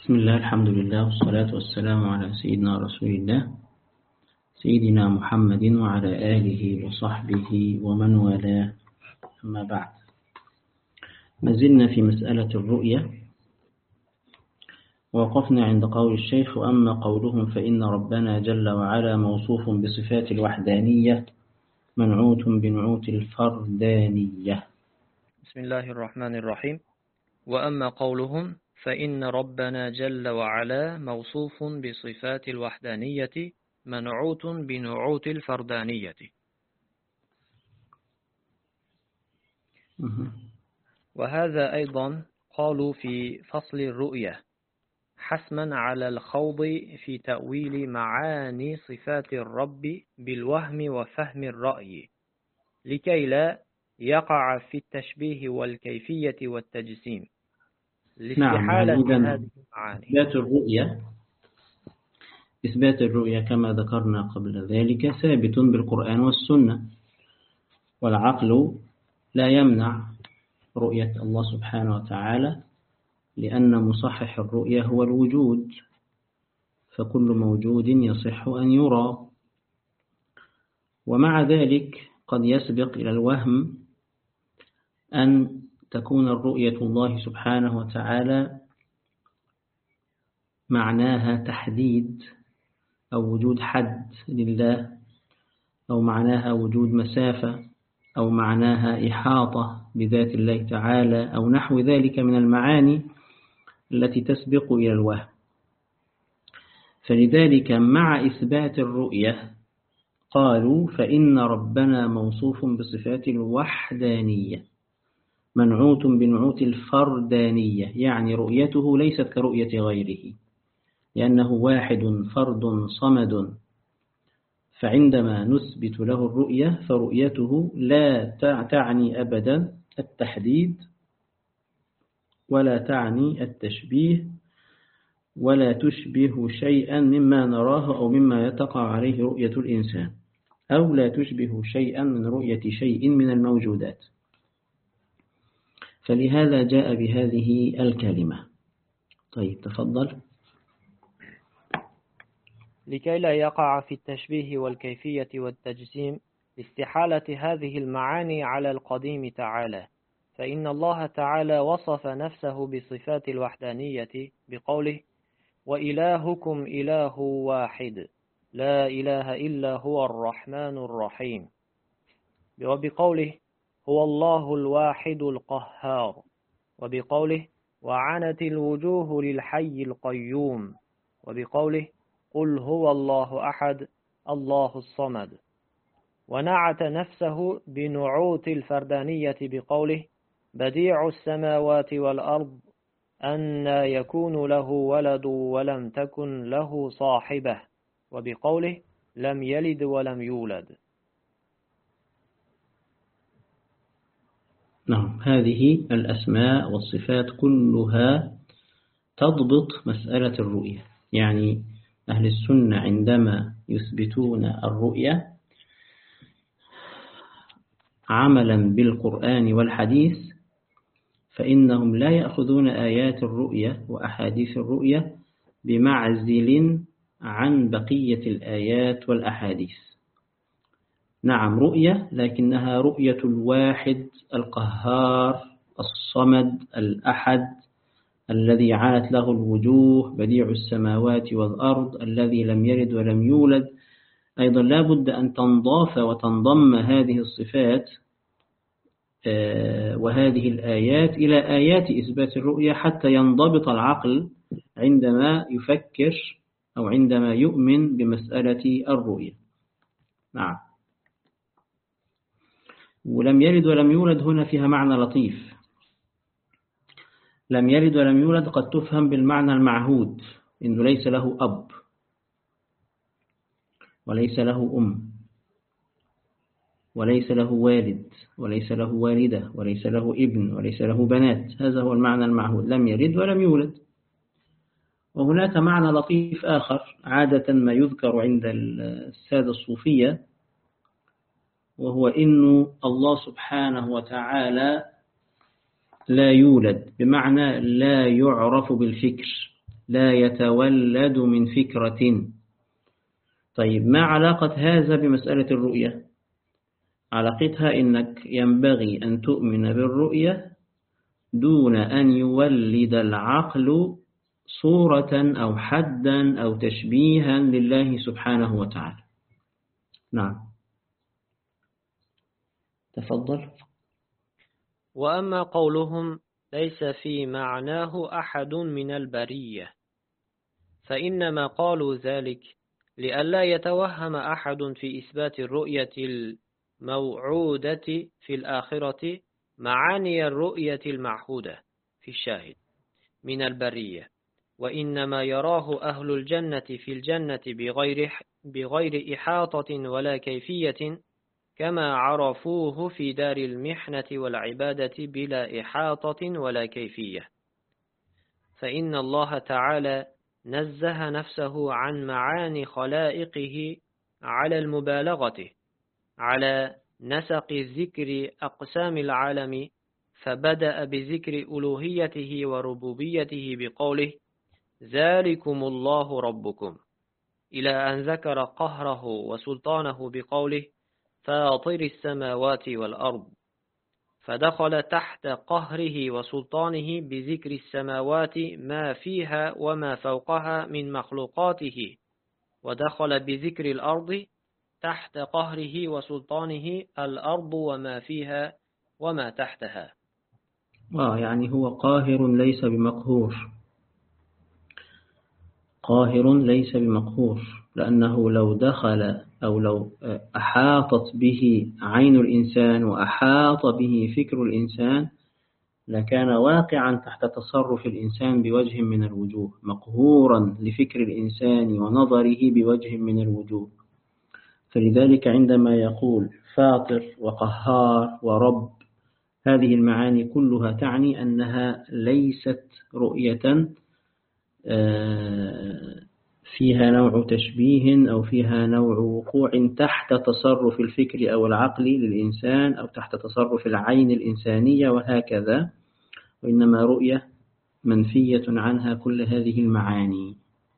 بسم الله الحمد لله والصلاة والسلام على سيدنا رسول الله سيدنا محمد وعلى آله وصحبه ومن والاه. أما بعد، ما زلنا في مسألة الرؤية، ووقفنا عند قول الشيخ: وأما قولهم فإن ربنا جل وعلا موصوف بصفات الوحدانية منعوت بنعوت الفردانية. بسم الله الرحمن الرحيم. وأما قولهم فإن ربنا جل وعلا موصوف بصفات الوحدانية منعوت بنعوت الفردانية. وهذا أيضا قالوا في فصل الرؤية حسما على الخوض في تأويل معاني صفات الرب بالوهم وفهم الرأي، لكي لا يقع في التشبيه والكيفية والتجسيم لاستحالة هذه المعاني. إثبات الرؤية كما ذكرنا قبل ذلك ثابت بالقرآن والسنة، والعقل لا يمنع رؤية الله سبحانه وتعالى، لأن مصحح الرؤية هو الوجود، فكل موجود يصح أن يرى. ومع ذلك قد يسبق إلى الوهم أن تكون الرؤية الله سبحانه وتعالى معناها تحديد أو وجود حد لله، أو معناها وجود مسافة، أو معناها إحاطة بذات الله تعالى، أو نحو ذلك من المعاني التي تسبق إلى الوهم. فلذلك مع إثبات الرؤية قالوا فإن ربنا موصوف بصفات الوحدانية منعوت بنعوت الفردانية، يعني رؤيته ليست كرؤية غيره، لأنه واحد فرد صمد. فعندما نثبت له الرؤية فرؤيته لا تعني أبدا التحديد، ولا تعني التشبيه، ولا تشبه شيئا مما نراه أو مما يتقع عليه رؤية الإنسان، أو لا تشبه شيئا من رؤية شيء من الموجودات. فلهذا جاء بهذه الكلمة. طيب تفضل. لكي لا يقع في التشبيه والكيفية والتجسيم لاستحالة هذه المعاني على القديم تعالى، فإن الله تعالى وصف نفسه بصفات الوحدانية بقوله: وإلهكم إله واحد لا إله إلا هو الرحمن الرحيم، وبقوله: هو الله الواحد القهار، وبقوله: وعنت الوجوه للحي القيوم، وبقوله: قل هو الله أحد الله الصمد. ونعت نفسه بنعوت الفردانية بقوله: بديع السماوات والأرض أنى يكون له ولد ولم تكن له صاحبة، وبقوله: لم يلد ولم يولد. نعم، هذه الأسماء والصفات كلها تضبط مسألة الرؤية. يعني أهل السنة عندما يثبتون الرؤية عملا بالقرآن والحديث فإنهم لا يأخذون آيات الرؤية وأحاديث الرؤية بمعزل عن بقية الآيات والأحاديث. نعم رؤية، لكنها رؤية الواحد القهار الصمد الأحد الذي عنت له الوجوه، بديع السماوات والأرض الذي لم يلد ولم يولد. أيضا لا بد أن تنضاف وتنضم هذه الصفات وهذه الآيات إلى آيات إثبات الرؤية حتى ينضبط العقل عندما يفكر أو عندما يؤمن بمسألة الرؤية. نعم. ولم يلد ولم يولد هنا فيها معنى لطيف. لم يلد ولم يولد قد تفهم بالمعنى المعهود، إنه ليس له أب وليس له أم وليس له والد وليس له والدة وليس له ابن وليس له بنات. هذا هو المعنى المعهود، لم يلد ولم يولد. وهناك معنى لطيف آخر عادة ما يذكر عند السادة الصوفية، وهو إن الله سبحانه وتعالى لا يولد، بمعنى لا يعرف بالفكر، لا يتولد من فكرة. طيب ما علاقة هذا بمسألة الرؤية؟ علاقتها إنك ينبغي أن تؤمن بالرؤية دون أن يولد العقل صورة أو حدا أو تشبيها لله سبحانه وتعالى. نعم، تفضل. وأما قولهم ليس في معناه أحد من البرية، فإنما قالوا ذلك لئلا يتوهم أحد في إثبات الرؤية الموعودة في الآخرة معاني الرؤية المعهودة في الشاهد من البرية، وإنما يراه أهل الجنة في الجنة بغير إحاطة ولا كيفية، كما عرفوه في دار المحنة والعبادة بلا إحاطة ولا كيفية. فإن الله تعالى نزه نفسه عن معاني خلائقه على المبالغة على نسق ذكر أقسام العالم، فبدأ بذكر ألوهيته وربوبيته بقوله ذلكم الله ربكم، إلى أن ذكر قهره وسلطانه بقوله فاطر السماوات والأرض، فدخل تحت قهره وسلطانه بذكر السماوات ما فيها وما فوقها من مخلوقاته، ودخل بذكر الأرض تحت قهره وسلطانه الأرض وما فيها وما تحتها. يعني هو قاهر ليس بمقهور، قاهر ليس بمقهور، لأنه لو دخل أو لو أحاطت به عين الإنسان وأحاط به فكر الإنسان لكان واقعا تحت تصرف الإنسان بوجه من الوجوه، مقهورا لفكر الإنسان ونظره بوجه من الوجوه. فلذلك عندما يقول فاطر وقهار ورب، هذه المعاني كلها تعني أنها ليست رؤية فيها نوع تشبيه أو فيها نوع وقوع تحت تصرف الفكر أو العقل للإنسان أو تحت تصرف العين الإنسانية وهكذا، وإنما رؤية منفية عنها كل هذه المعاني.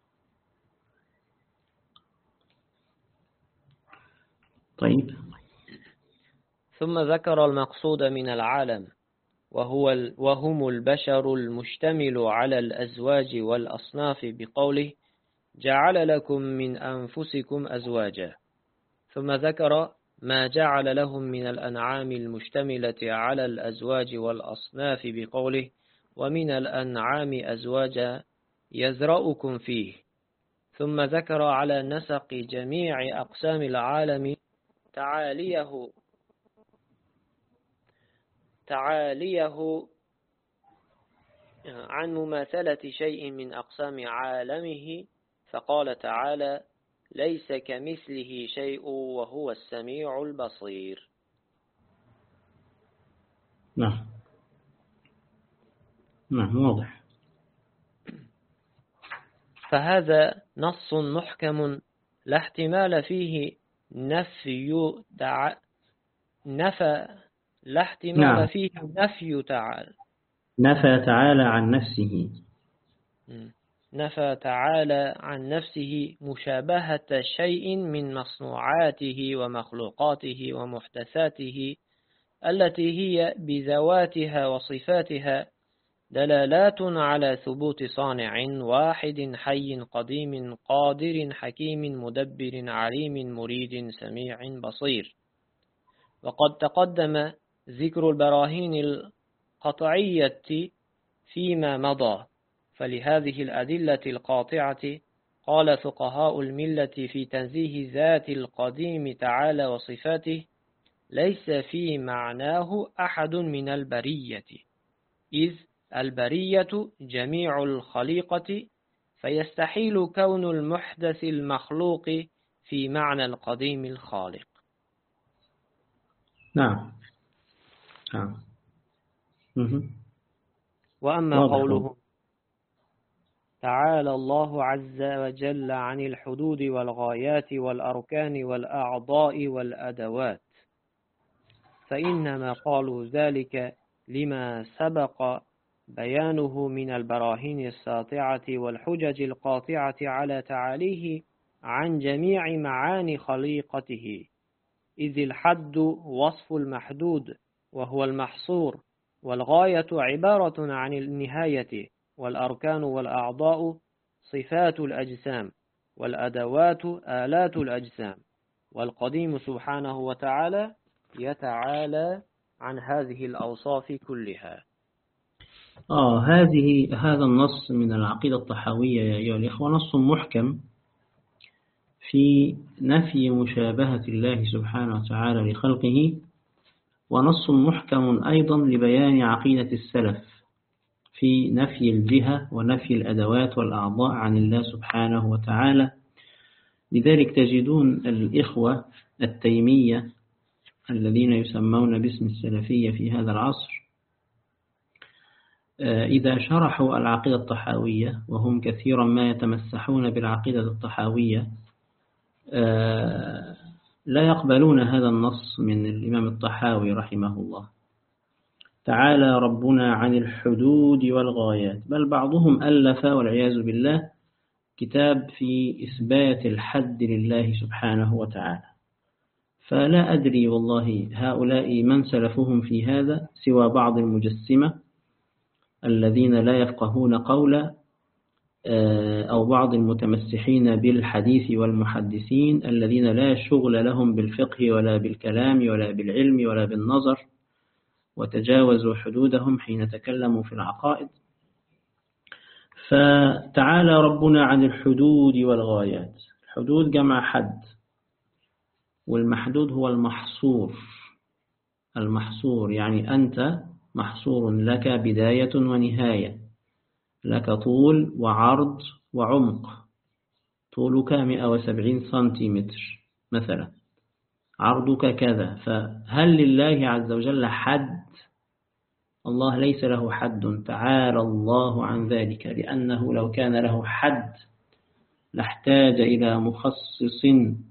طيب، ثم ذكر المقصود من العالم وهم البشر المشتمل على الأزواج والأصناف بقوله جعل لكم من أنفسكم أزواجا، ثم ذكر ما جعل لهم من الأنعام المشتملة على الأزواج والأصناف بقوله ومن الأنعام أزواجا يزرأكم فيه، ثم ذكر على نسق جميع أقسام العالم تعاليه عن مماثلة شيء من أقسام عالمه، فقال تعالى ليس كمثله شيء وهو السميع البصير. نعم واضح. فهذا نص محكم لا احتمال فيه نفي تعالى، نفى تعالى عن نفسه، نفى تعالى عن نفسه مشابهة شيء من مصنوعاته ومخلوقاته ومحدثاته التي هي بذواتها وصفاتها دلالات على ثبوت صانع واحد حي قديم قادر حكيم مدبر عليم مريد سميع بصير. وقد تقدم ذكر البراهين القطعية فيما مضى، فلهذه الأدلة القاطعة قال فقهاء الملة في تنزيه ذات القديم تعالى وصفاته ليس في معناه أحد من البرية، إذ البرية جميع الخليقة، فيستحيل كون المحدث المخلوق في معنى القديم الخالق. نعم. وأما قوله تعالى الله عز وجل عن الحدود والغايات والأركان والأعضاء والأدوات، فإنما قالوا ذلك لما سبق بيانه من البراهين الساطعة والحجج القاطعة على تعاليه عن جميع معاني خليقته، إذ الحد وصف المحدود وهو المحصور، والغاية عبارة عن النهاية، والأركان والأعضاء صفات الأجسام، والأدوات آلات الأجسام، والقديم سبحانه وتعالى يتعالى عن هذه الأوصاف كلها. هذا النص من العقيدة الطحاوية يا أيها الإخوة نص محكم في نفي مشابهة الله سبحانه وتعالى لخلقه، ونص محكم أيضا لبيان عقيدة السلف في نفي الجهة ونفي الأدوات والأعضاء عن الله سبحانه وتعالى. لذلك تجدون الإخوة التيمية الذين يسمون باسم السلفية في هذا العصر إذا شرحوا العقيدة الطحاوية، وهم كثيرا ما يتمسحون بالعقيدة الطحاوية، لا يقبلون هذا النص من الإمام الطحاوي رحمه الله. تعالى ربنا عن الحدود والغايات، بل بعضهم ألف والعياذ بالله كتاب في إثبات الحد لله سبحانه وتعالى. فلا أدري والله هؤلاء من سلفهم في هذا سوى بعض المجسمة الذين لا يفقهون قولا، أو بعض المتمسحين بالحديث والمحدثين الذين لا شغل لهم بالفقه ولا بالكلام ولا بالعلم ولا بالنظر، وتجاوزوا حدودهم حين تكلموا في العقائد. فتعالى ربنا عن الحدود والغايات. الحدود جمع حد، والمحدود هو المحصور يعني أنت محصور، لك بداية ونهاية، لك طول وعرض وعمق. طولك 170 سنتيمتر مثلا، عرضك كذا. فهل لله عز وجل حد؟ الله ليس له حد، تعالى الله عن ذلك، لأنه لو كان له حد لاحتاج إلى مخصص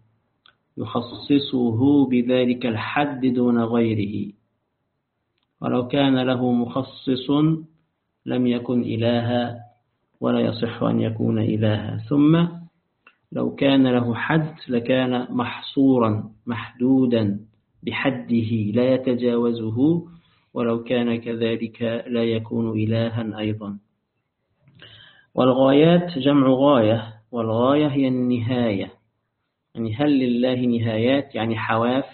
يخصصه بذلك الحد دون غيره، ولو كان له مخصص لم يكن إلها ولا يصح أن يكون إلها. ثم لو كان له حد لكان محصورا محدودا بحده لا يتجاوزه، ولو كان كذلك لا يكون إلها أيضا. والغايات جمع غاية، والغاية هي النهاية. يعني هل لله نهايات؟ يعني حواف.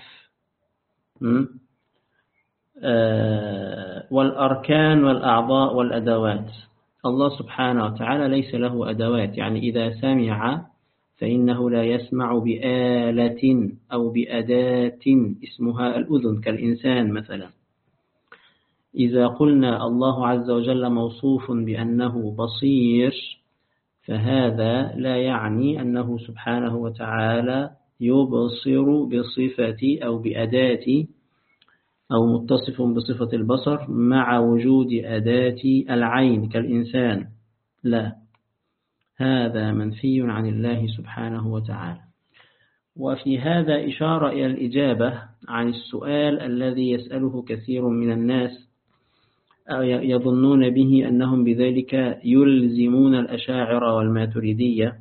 والأركان والأعضاء والأدوات. الله سبحانه وتعالى ليس له أدوات، يعني إذا سمع فإنه لا يسمع بآلة أو بأداة اسمها الأذن كالإنسان مثلا. إذا قلنا الله عز وجل موصوف بأنه بصير، فهذا لا يعني أنه سبحانه وتعالى يبصر بصفة أو بأداة أو متصف بصفة البصر مع وجود أداة العين كالإنسان، لا، هذا منفي عن الله سبحانه وتعالى. وفي هذا إشارة إلى الإجابة عن السؤال الذي يسأله كثير من الناس يظنون به أنهم بذلك يلزمون الأشاعرة والماتريدية،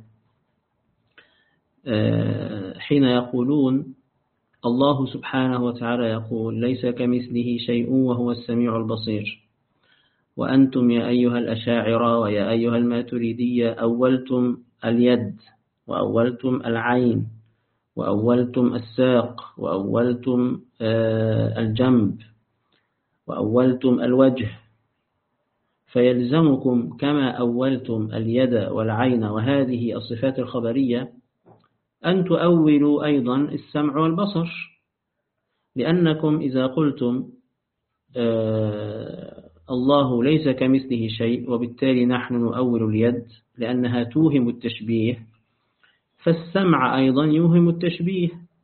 حين يقولون الله سبحانه وتعالى يقول ليس كمثله شيء وهو السميع البصير، وأنتم يا أيها الأشاعرة ويا أيها الماتريدية أولتم اليد وأولتم العين وأولتم الساق وأولتم الجنب وأولتم الوجه، فيلزمكم كما أولتم اليد والعين وهذه الصفات الخبرية أن تؤولوا أيضا السمع والبصر، لأنكم إذا قلتم الله ليس كمثله شيء وبالتالي نحن نؤول اليد لأنها توهم التشبيه، فالسمع أيضا يوهم التشبيه،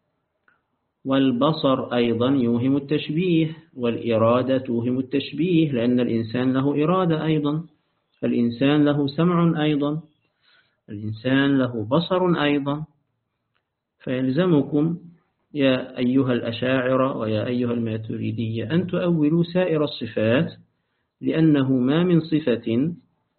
والبصر أيضا يوهم التشبيه، والإرادة توهم التشبيه، لأن الإنسان له إرادة أيضا، الإنسان له سمع أيضا، الإنسان له بصر أيضا. فيلزمكم يا أيها الأشاعرة ويا أيها الماتريدية أن تؤولوا سائر الصفات لأنه ما من صفة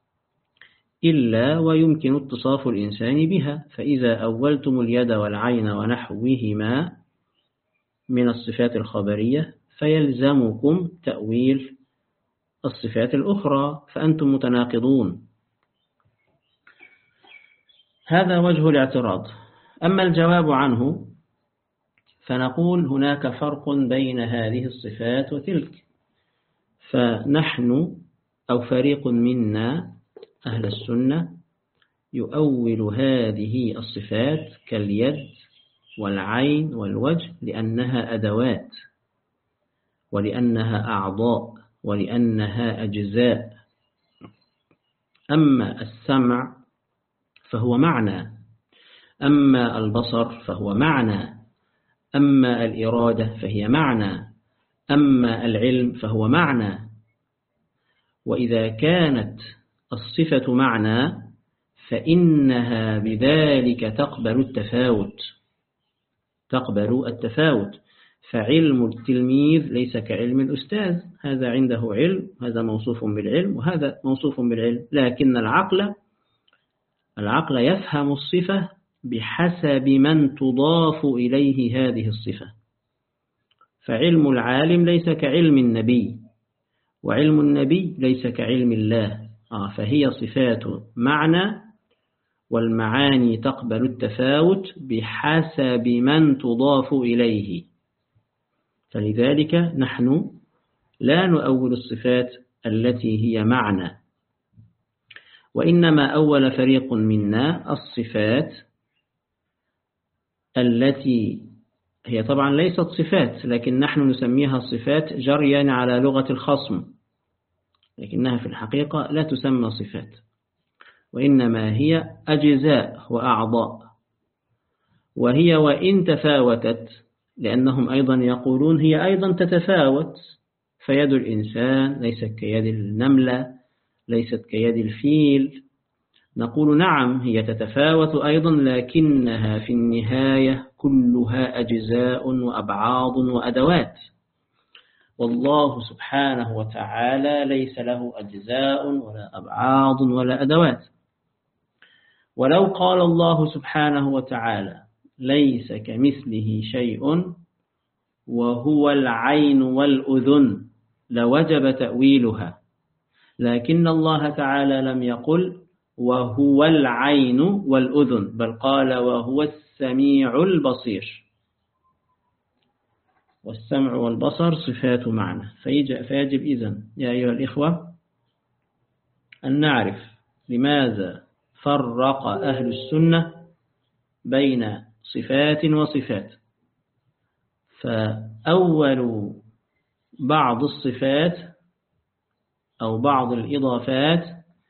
إلا ويمكن اتصاف الإنسان بها، فإذا أولتم اليد والعين ونحوهما من الصفات الخبرية فيلزمكم تأويل الصفات الأخرى، فأنتم متناقضون. هذا وجه الاعتراض. أما الجواب عنه فنقول هناك فرق بين هذه الصفات وتلك، فنحن أو فريق منا أهل السنة يؤول هذه الصفات كاليد والعين والوجه لأنها أدوات ولأنها أعضاء ولأنها أجزاء. أما السمع فهو معنى، أما البصر فهو معنى، أما الإرادة فهي معنى، أما العلم فهو معنى. وإذا كانت الصفة معنى فإنها بذلك تقبل التفاوت، فعلم التلميذ ليس كعلم الأستاذ، هذا عنده علم، هذا موصوف بالعلم وهذا موصوف بالعلم، لكن العقل يفهم الصفة بحسب من تضاف إليه هذه الصفة. فعلم العالم ليس كعلم النبي، وعلم النبي ليس كعلم الله، فهي صفات معنى، والمعاني تقبل التفاوت بحسب من تضاف إليه. فلذلك نحن لا نؤول الصفات التي هي معنى، وإنما أول فريق منا الصفات التي هي طبعا ليست صفات، لكن نحن نسميها الصفات جريا على لغة الخصم، لكنها في الحقيقة لا تسمى صفات، وإنما هي أجزاء وأعضاء. وهي وإن تفاوتت، لأنهم أيضا يقولون هي أيضا تتفاوت، فيد الإنسان ليست كيد النملة، ليست كيد الفيل، نقول نعم هي تتفاوت أيضا، لكنها في النهاية كلها أجزاء وأبعاض وأدوات. والله سبحانه وتعالى ليس له أجزاء ولا أبعاض ولا أدوات. ولو قال الله سبحانه وتعالى ليس كمثله شيء وهو العين والأذن لوجب تأويلها، لكن الله تعالى لم يقل وهو العين والأذن، بل قال وهو السميع البصير. والسمع والبصر صفات معنى، فيجب إذن يا أيها الإخوة أن نعرف لماذا فرق أهل السنة بين صفات وصفات. فأول بعض الصفات أو بعض الإضافات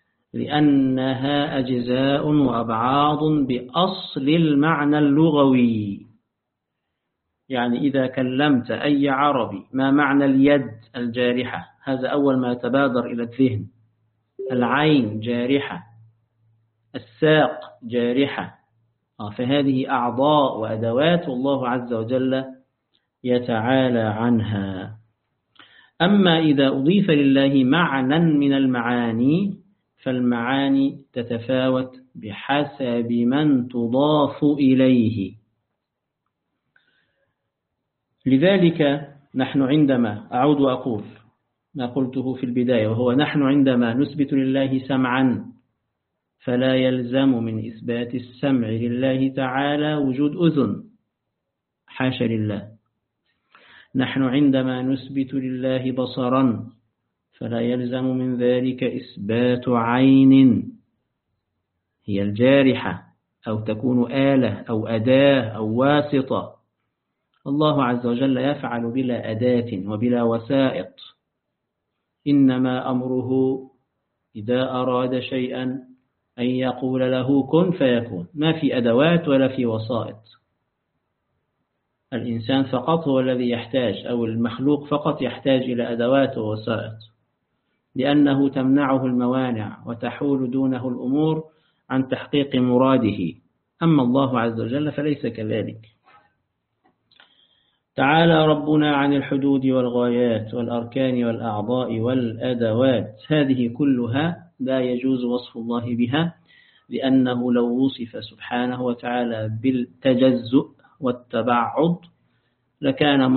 لأنها أجزاء وأبعاض بأصل المعنى اللغوي. يعني إذا كلمت أي عربي ما معنى اليد الجارحة، هذا أول ما يتبادر إلى الذهن. العين جارحة، الساق جارحة، فهذه أعضاء وأدوات والله عز وجل يتعالى عنها. أما إذا أضيف لله معنى من المعاني فالمعاني تتفاوت بحسب من تضاف إليه. لذلك نحن عندما أعود وأقول ما قلته في البداية، وهو نحن عندما نثبت لله سمعا فلا يلزم من إثبات السمع لله تعالى وجود أذن، حاشا لله. نحن عندما نثبت لله بصرا فلا يلزم من ذلك إثبات عين هي الجارحة أو تكون آلة أو أداة أو واسطة. الله عز وجل يفعل بلا أداة وبلا وسائط، إنما أمره إذا أراد شيئا أن يقول له كن فيكون، ما في أدوات ولا في وسائط. الإنسان فقط هو الذي يحتاج، أو المخلوق فقط يحتاج إلى أدوات ووسائط، لأنه تمنعه الموانع وتحول دونه الأمور عن تحقيق مراده. أما الله عز وجل فليس كذلك. تعالى ربنا عن الحدود والغايات والأركان والأعضاء والأدوات، هذه كلها لا يجوز وصف الله بها، لأنه لو وصف سبحانه وتعالى بالتجزؤ والتبعض لكان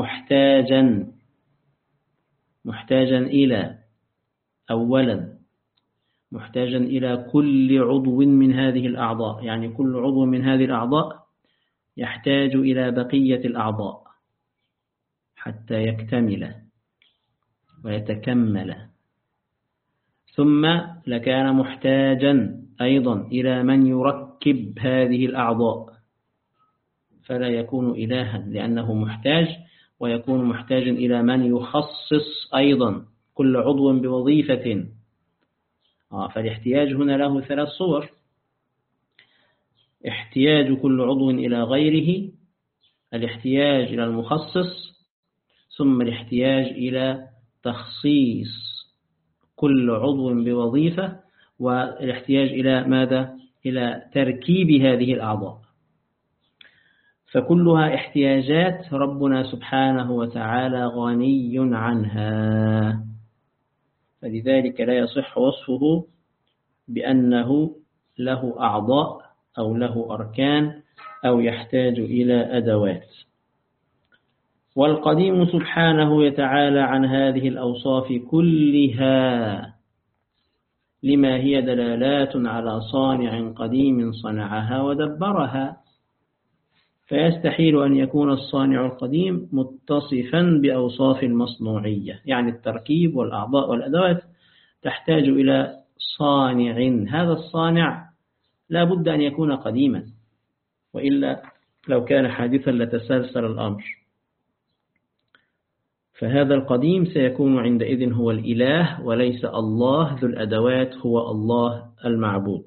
محتاجا إلى أولا محتاجا إلى كل عضو من هذه الأعضاء، يعني كل عضو من هذه الأعضاء يحتاج إلى بقية الأعضاء حتى يكتمل ويتكمل، ثم لكان محتاجا أيضا إلى من يركب هذه الأعضاء، فلا يكون إلها لأنه محتاج، ويكون محتاجا إلى من يخصص أيضا كل عضو بوظيفة. فالاحتياج هنا له 3 صور: احتياج كل عضو إلى غيره، الاحتياج إلى المخصص، ثم الاحتياج إلى تخصيص كل عضو بوظيفة، والاحتياج إلى ماذا؟ إلى تركيب هذه الأعضاء. فكلها احتياجات ربنا سبحانه وتعالى غني عنها، فلذلك لا يصح وصفه بأنه له أعضاء أو له أركان أو يحتاج إلى أدوات. والقديم سبحانه يتعالى عن هذه الأوصاف كلها، لما هي دلالات على صانع قديم صنعها ودبرها، فيستحيل أن يكون الصانع القديم متصفا بأوصاف المصنوعية، يعني التركيب والأعضاء والأدوات تحتاج إلى صانع، هذا الصانع لا بد أن يكون قديما، وإلا لو كان حادثا لتسلسل الأمر. فهذا القديم سيكون عندئذ هو الإله وليس الله ذو الأدوات، هو الله المعبود.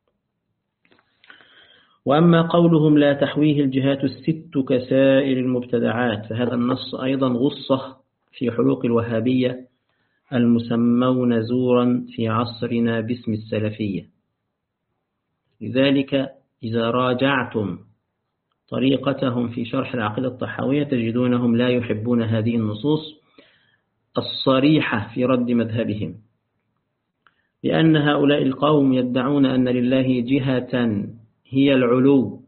وأما قولهم لا تحويه الجهات الست كسائر المبتدعات، فهذا النص أيضا غصة في حلوق الوهابية المسمون زورا في عصرنا باسم السلفية. لذلك إذا راجعتم طريقتهم في شرح العقيدة الطحاوية تجدونهم لا يحبون هذه النصوص الصريحة في رد مذهبهم، لأن هؤلاء القوم يدعون أن لله جهة هي العلو،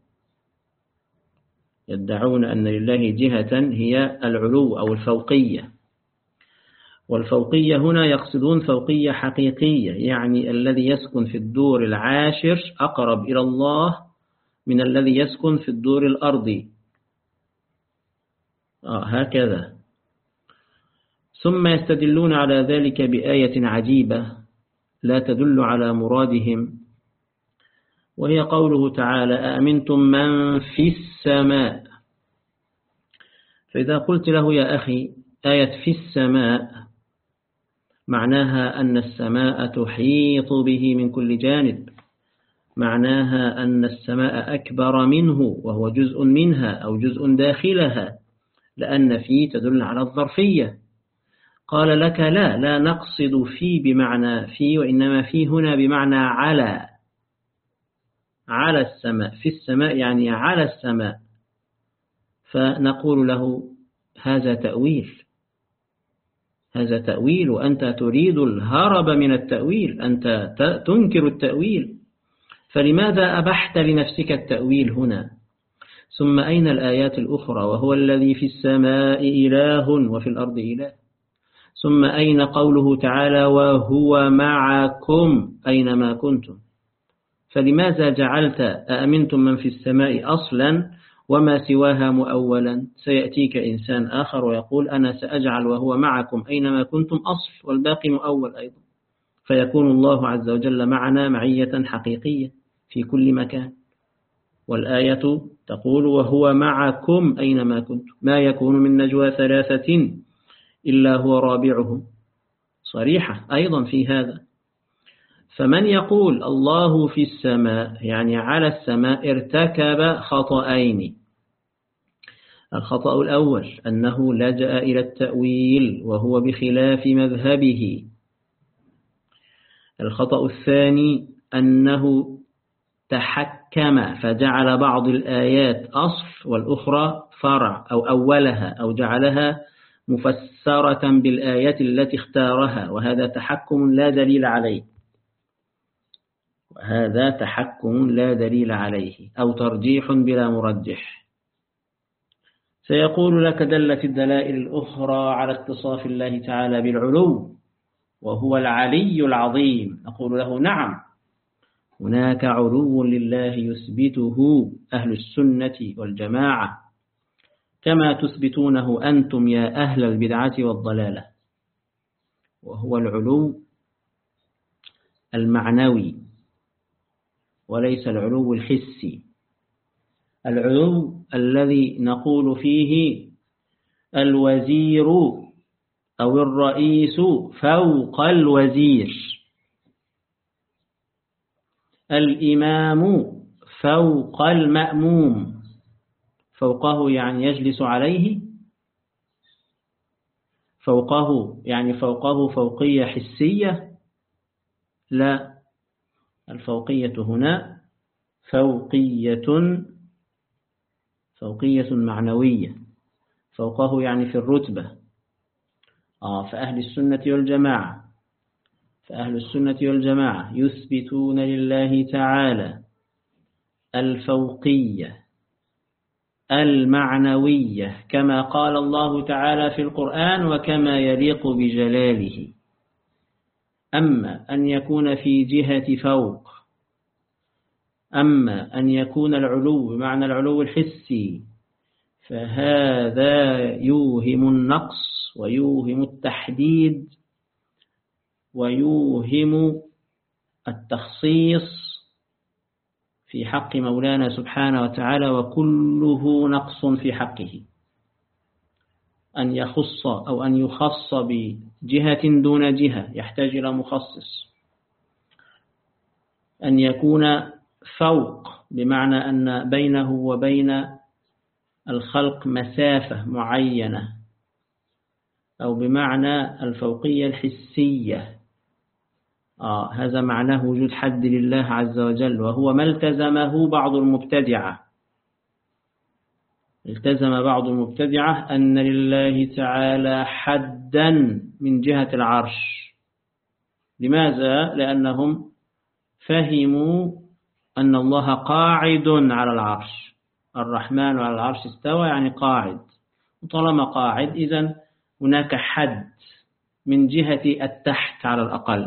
يدعون أن لله جهة هي العلو أو الفوقية، والفوقية هنا يقصدون فوقية حقيقية، يعني الذي يسكن في الدور العاشر أقرب إلى الله من الذي يسكن في الدور الأرضي، هكذا. ثم يستدلون على ذلك بآية عجيبة لا تدل على مرادهم، وهي قوله تعالى أأمنتم من في السماء. فإذا قلت له يا أخي آية في السماء معناها أن السماء تحيط به من كل جانب، معناها أن السماء أكبر منه وهو جزء منها أو جزء داخلها، لأن في تدل على الظرفية. قال لك لا نقصد في بمعنى في، وإنما في هنا بمعنى على السماء، في السماء يعني على السماء. فنقول له هذا تأويل وأنت تريد الهرب من التأويل، أنت تنكر التأويل، فلماذا أبحت لنفسك التأويل هنا؟ ثم أين الآيات الأخرى وهو الذي في السماء إله وفي الأرض إله؟ ثم أين قوله تعالى وهو معكم أينما كنتم؟ فلماذا جعلت أأمنتم من في السماء أصلا وما سواها مؤولا؟ سيأتيك إنسان آخر ويقول أنا سأجعل وهو معكم أينما كنتم أصل والباقي مؤول أيضا، فيكون الله عز وجل معنا معية حقيقية في كل مكان، والآية تقول وهو معكم أينما كنتم، ما يكون من نجوى 3 إلا هو رابعهم، صريحة أيضا في هذا. فمن يقول الله في السماء يعني على السماء ارتكب خطأين. الخطأ الأول أنه لجأ إلى التأويل وهو بخلاف مذهبه. الخطأ الثاني أنه تحكم فجعل بعض الآيات أصل والأخرى فرع، أو أولها أو جعلها مفسرة بالآيات التي اختارها، وهذا تحكم لا دليل عليه، وهذا تحكم لا دليل عليه، أو ترجيح بلا مرجح. سيقول لك: دلت الدلائل الأخرى على اتصاف الله تعالى بالعلو وهو العلي العظيم. نقول له: نعم، هناك علو لله يثبته أهل السنة والجماعة كما تثبتونه أنتم يا أهل البدعة والضلالة، وهو العلو المعنوي وليس العلو الحسي، العلو الذي نقول فيه الوزير أو الرئيس فوق الوزير، الإمام فوق المأموم. فوقه يعني يجلس عليه، فوقه يعني فوقه فوقية حسية؟ لا، الفوقية هنا فوقية معنوية، فوقه يعني في الرتبة. فأهل السنة والجماعة يثبتون لله تعالى الفوقية المعنوية كما قال الله تعالى في القرآن وكما يليق بجلاله. أما أن يكون في جهة فوق، أما أن يكون العلو بمعنى العلو الحسي، فهذا يوهم النقص ويوهم التحديد ويوهم التخصيص في حق مولانا سبحانه وتعالى، وكله نقص في حقه. أن يخص أو أن يخص بجهة دون جهة يحتاج إلى مخصص. أن يكون فوق بمعنى أن بينه وبين الخلق مسافة معينة، أو بمعنى الفوقية الحسية. هذا معناه وجود حد لله عز وجل، وهو ما التزمه بعض المبتدعة. التزم بعض المبتدعة أن لله تعالى حدا من جهة العرش. لماذا؟ لأنهم فهموا أن الله قاعد على العرش، الرحمن على العرش استوى يعني قاعد، وطالما قاعد إذن هناك حد من جهة التحت على الأقل.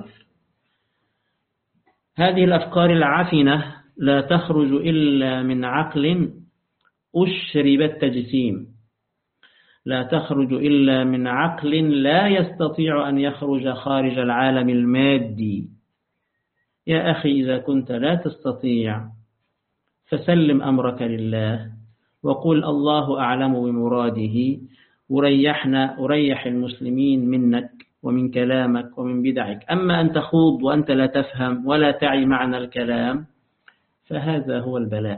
هذه الأفكار العفنة لا تخرج إلا من عقل أشرب التجسيم، لا تخرج إلا من عقل لا يستطيع أن يخرج خارج العالم المادي. يا أخي، إذا كنت لا تستطيع فسلم أمرك لله وقل الله أعلم بمراده، أريح المسلمين منك ومن كلامك ومن بدعك. أما أن تخوض وأنت لا تفهم ولا تعي معنى الكلام فهذا هو البلاء.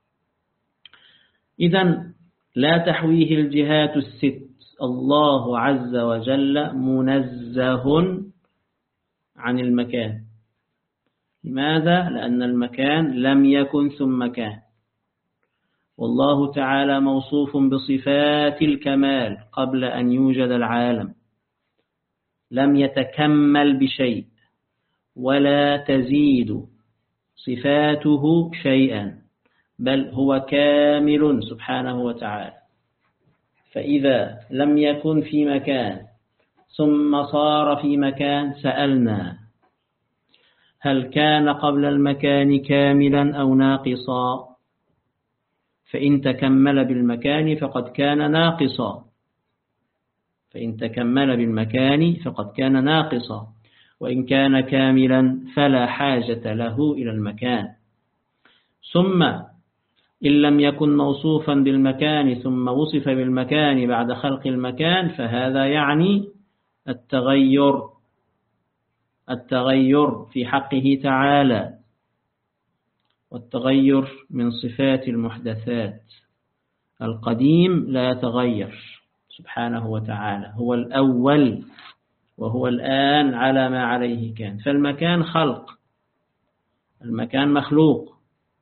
إذن لا تحويه الجهات الست. الله عز وجل منزه عن المكان. لماذا؟ لأن المكان لم يكن ثم كان، والله تعالى موصوف بصفات الكمال قبل أن يوجد العالم، لم يتكمل بشيء ولا تزيد صفاته شيئا، بل هو كامل سبحانه وتعالى. فإذا لم يكن في مكان ثم صار في مكان سألنا: هل كان قبل المكان كاملا أو ناقصا؟ فإن تكمل بالمكان فقد كان ناقصا، فإن تكمل بالمكان فقد كان ناقصا، وإن كان كاملا فلا حاجة له إلى المكان. ثم إن لم يكن موصوفا بالمكان ثم وصف بالمكان بعد خلق المكان فهذا يعني التغير في حقه تعالى، والتغير من صفات المحدثات. القديم لا يتغير سبحانه وتعالى، هو الأول وهو الآن على ما عليه كان. فالمكان خلق، المكان مخلوق،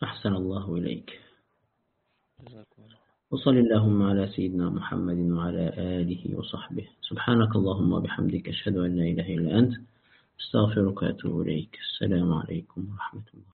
أحسن الله إليك. وصل اللهم على سيدنا محمد وعلى آله وصحبه. سبحانك اللهم وبحمدك أشهد أن لا إله إلا أنت، استغفرك وأتوب إليك. السلام عليكم ورحمة الله.